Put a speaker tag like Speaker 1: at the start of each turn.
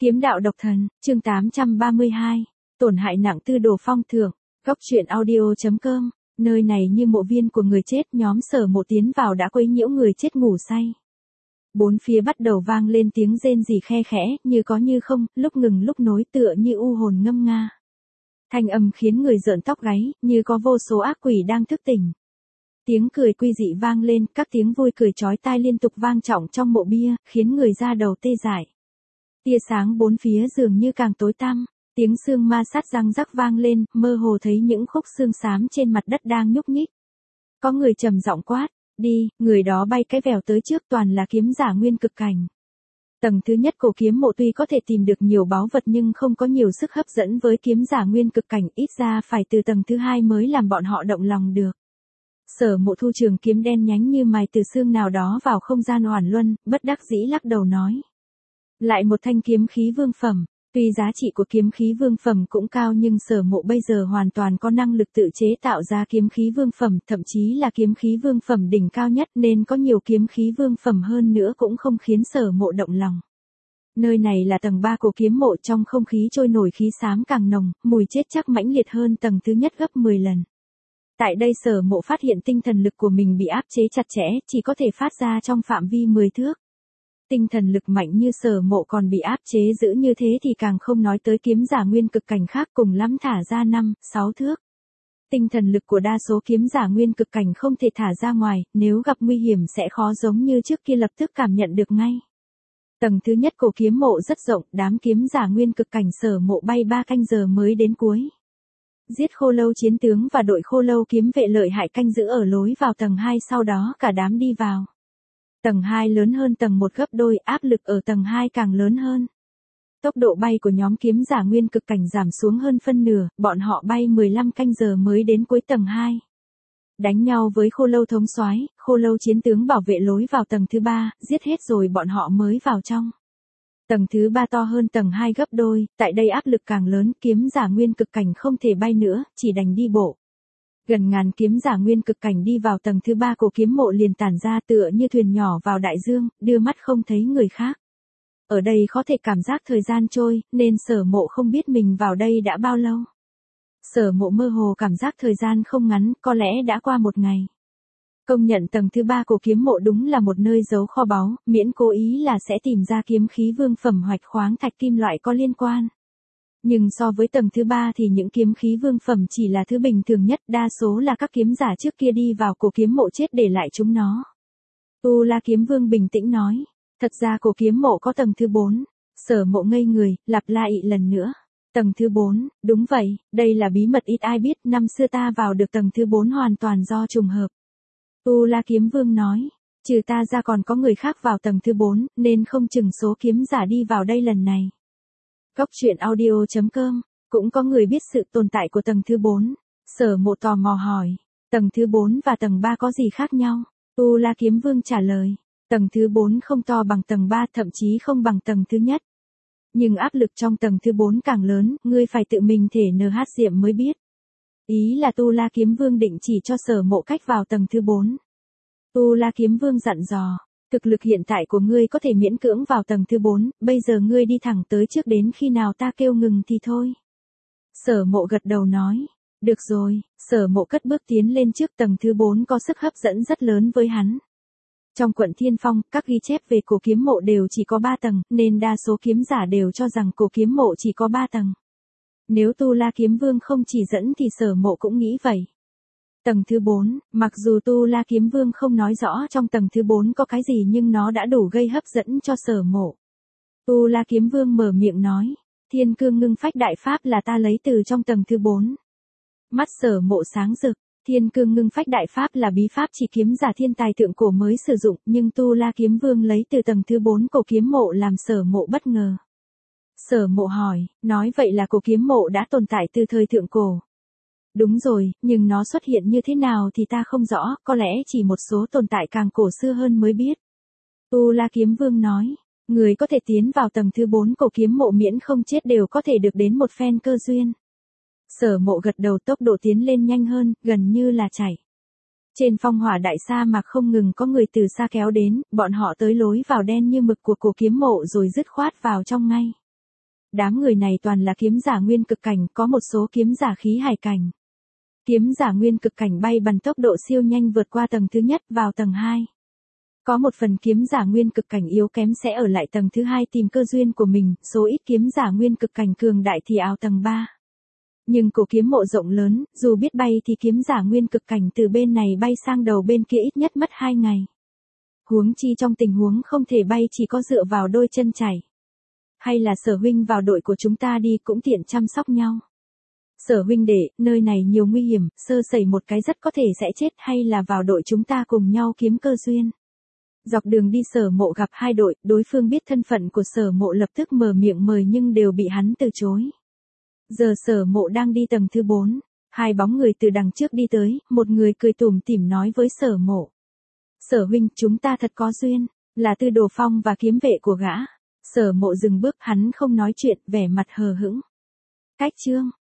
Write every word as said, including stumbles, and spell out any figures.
Speaker 1: Kiếm đạo độc thần, chương tám trăm ba mươi hai, tổn hại nặng tư đồ phong thưởng, góc truyện audio.com, nơi này như mộ viên của người chết, nhóm Sở Mộ tiến vào đã quấy nhiễu người chết ngủ say. Bốn phía bắt đầu vang lên tiếng rên rỉ khe khẽ, như có như không, lúc ngừng lúc nối tựa như u hồn ngâm nga. Thanh âm khiến người rợn tóc gáy, như có vô số ác quỷ đang thức tỉnh. Tiếng cười quy dị vang lên, các tiếng vui cười chói tai liên tục vang trọng trong mộ bia, khiến người da đầu tê dại. Tia sáng bốn phía dường như càng tối tăm, tiếng xương ma sát răng rắc vang lên, mơ hồ thấy những khúc xương xám trên mặt đất đang nhúc nhích. Có người trầm giọng quát, đi, người đó bay cái vèo tới trước, toàn là kiếm giả nguyên cực cảnh. Tầng thứ nhất cổ kiếm mộ tuy có thể tìm được nhiều báu vật nhưng không có nhiều sức hấp dẫn với kiếm giả nguyên cực cảnh, ít ra phải từ tầng thứ hai mới làm bọn họ động lòng được. Sở Mộ thu trường kiếm đen nhánh như mài từ xương nào đó vào không gian oản luân, bất đắc dĩ lắc đầu nói. Lại một thanh kiếm khí vương phẩm, tuy giá trị của kiếm khí vương phẩm cũng cao nhưng Sở Mộ bây giờ hoàn toàn có năng lực tự chế tạo ra kiếm khí vương phẩm, thậm chí là kiếm khí vương phẩm đỉnh cao nhất, nên có nhiều kiếm khí vương phẩm hơn nữa cũng không khiến Sở Mộ động lòng. Nơi này là tầng ba của kiếm mộ, trong không khí trôi nổi khí xám càng nồng, mùi chết chắc mãnh liệt hơn tầng thứ nhất gấp mười lần. Tại đây Sở Mộ phát hiện tinh thần lực của mình bị áp chế chặt chẽ, chỉ có thể phát ra trong phạm vi mười thước. Tinh thần lực mạnh như Sở Mộ còn bị áp chế giữ như thế thì càng không nói tới kiếm giả nguyên cực cảnh khác, cùng lắm thả ra năm, sáu thước. Tinh thần lực của đa số kiếm giả nguyên cực cảnh không thể thả ra ngoài, nếu gặp nguy hiểm sẽ khó giống như trước kia lập tức cảm nhận được ngay. Tầng thứ nhất cổ kiếm mộ rất rộng, đám kiếm giả nguyên cực cảnh Sở Mộ bay ba canh giờ mới đến cuối. Giết Khô Lâu chiến tướng và đội Khô Lâu kiếm vệ lợi hại canh giữ ở lối vào tầng hai, sau đó cả đám đi vào. Tầng hai lớn hơn tầng một gấp đôi, áp lực ở tầng hai càng lớn hơn. Tốc độ bay của nhóm kiếm giả nguyên cực cảnh giảm xuống hơn phân nửa, bọn họ bay mười lăm canh giờ mới đến cuối tầng hai. Đánh nhau với Khô Lâu thống soái, Khô Lâu chiến tướng bảo vệ lối vào tầng thứ ba, giết hết rồi bọn họ mới vào trong. Tầng thứ ba to hơn tầng hai gấp đôi, tại đây áp lực càng lớn, kiếm giả nguyên cực cảnh không thể bay nữa, chỉ đành đi bộ. Gần ngàn kiếm giả nguyên cực cảnh đi vào tầng thứ ba của kiếm mộ liền tản ra tựa như thuyền nhỏ vào đại dương, đưa mắt không thấy người khác. Ở đây có thể cảm giác thời gian trôi, nên Sở Mộ không biết mình vào đây đã bao lâu. Sở Mộ mơ hồ cảm giác thời gian không ngắn, có lẽ đã qua một ngày. Công nhận tầng thứ ba của kiếm mộ đúng là một nơi giấu kho báu, miễn cố ý là sẽ tìm ra kiếm khí vương phẩm hoặc khoáng thạch kim loại có liên quan. Nhưng so với tầng thứ ba thì những kiếm khí vương phẩm chỉ là thứ bình thường nhất, đa số là các kiếm giả trước kia đi vào cổ kiếm mộ chết để lại chúng nó. Tu La Kiếm Vương bình tĩnh nói, thật ra cổ kiếm mộ có tầng thứ bốn. Sở Mộ ngây người, lặp lại lần nữa. Tầng thứ bốn, đúng vậy, đây là bí mật ít ai biết, năm xưa ta vào được tầng thứ bốn hoàn toàn do trùng hợp. Tu La Kiếm Vương nói, trừ ta ra còn có người khác vào tầng thứ bốn, nên không chừng số kiếm giả đi vào đây lần này. Góc truyện audio.com, cũng có người biết sự tồn tại của tầng thứ bốn. Sở Mộ tò mò hỏi, tầng thứ bốn và tầng ba có gì khác nhau? Tu La Kiếm Vương trả lời, tầng thứ bốn không to bằng tầng ba, thậm chí không bằng tầng thứ nhất. Nhưng áp lực trong tầng thứ bốn càng lớn, ngươi phải tự mình thể en hát diệm mới biết. Ý là Tu La Kiếm Vương định chỉ cho Sở Mộ cách vào tầng thứ bốn. Tu La Kiếm Vương dặn dò, thực lực hiện tại của ngươi có thể miễn cưỡng vào tầng thứ bốn, bây giờ ngươi đi thẳng tới trước, đến khi nào ta kêu ngừng thì thôi. Sở Mộ gật đầu nói, được rồi. Sở Mộ cất bước tiến lên trước. Tầng thứ bốn có sức hấp dẫn rất lớn với hắn. Trong quận Thiên Phong, các ghi chép về cổ kiếm mộ đều chỉ có ba tầng, nên đa số kiếm giả đều cho rằng cổ kiếm mộ chỉ có ba tầng. Nếu Tu La Kiếm Vương không chỉ dẫn thì Sở Mộ cũng nghĩ vậy. Tầng thứ bốn, mặc dù Tu La Kiếm Vương không nói rõ trong tầng thứ bốn có cái gì nhưng nó đã đủ gây hấp dẫn cho Sở Mộ. Tu La Kiếm Vương mở miệng nói, Thiên Cương Ngưng Phách Đại Pháp là ta lấy từ trong tầng thứ bốn. Mắt Sở Mộ sáng rực, Thiên Cương Ngưng Phách Đại Pháp là bí pháp chỉ kiếm giả thiên tài thượng cổ mới sử dụng, nhưng Tu La Kiếm Vương lấy từ tầng thứ bốn cổ kiếm mộ làm Sở Mộ bất ngờ. Sở Mộ hỏi, nói vậy là cổ kiếm mộ đã tồn tại từ thời thượng cổ. Đúng rồi, nhưng nó xuất hiện như thế nào thì ta không rõ, có lẽ chỉ một số tồn tại càng cổ xưa hơn mới biết. Tu La Kiếm Vương nói, người có thể tiến vào tầng thứ bốn cổ kiếm mộ miễn không chết đều có thể được đến một phen cơ duyên. Sở Mộ gật đầu, tốc độ tiến lên nhanh hơn, gần như là chạy. Trên phong hỏa đại sa mạc không ngừng có người từ xa kéo đến, bọn họ tới lối vào đen như mực của cổ kiếm mộ rồi dứt khoát vào trong ngay. Đám người này toàn là kiếm giả nguyên cực cảnh, có một số kiếm giả khí hải cảnh. Kiếm giả nguyên cực cảnh bay bằng tốc độ siêu nhanh vượt qua tầng thứ nhất vào tầng hai. Có một phần kiếm giả nguyên cực cảnh yếu kém sẽ ở lại tầng thứ hai tìm cơ duyên của mình, số ít kiếm giả nguyên cực cảnh cường đại thì ào tầng ba. Nhưng cổ kiếm mộ rộng lớn, dù biết bay thì kiếm giả nguyên cực cảnh từ bên này bay sang đầu bên kia ít nhất mất hai ngày. Huống chi trong tình huống không thể bay chỉ có dựa vào đôi chân chảy. Hay là Sở huynh vào đội của chúng ta đi cũng tiện chăm sóc nhau. Sở huynh đệ, nơi này nhiều nguy hiểm, sơ sẩy một cái rất có thể sẽ chết, hay là vào đội chúng ta cùng nhau kiếm cơ duyên. Dọc đường đi Sở Mộ gặp hai đội, đối phương biết thân phận của Sở Mộ lập tức mở miệng mời nhưng đều bị hắn từ chối. Giờ Sở Mộ đang đi tầng thứ bốn, hai bóng người từ đằng trước đi tới, một người cười tủm tỉm nói với Sở Mộ. Sở huynh, chúng ta thật có duyên, là Tư Đồ Phong và kiếm vệ của gã. Sở Mộ dừng bước, hắn không nói chuyện, vẻ mặt hờ hững. Cách chương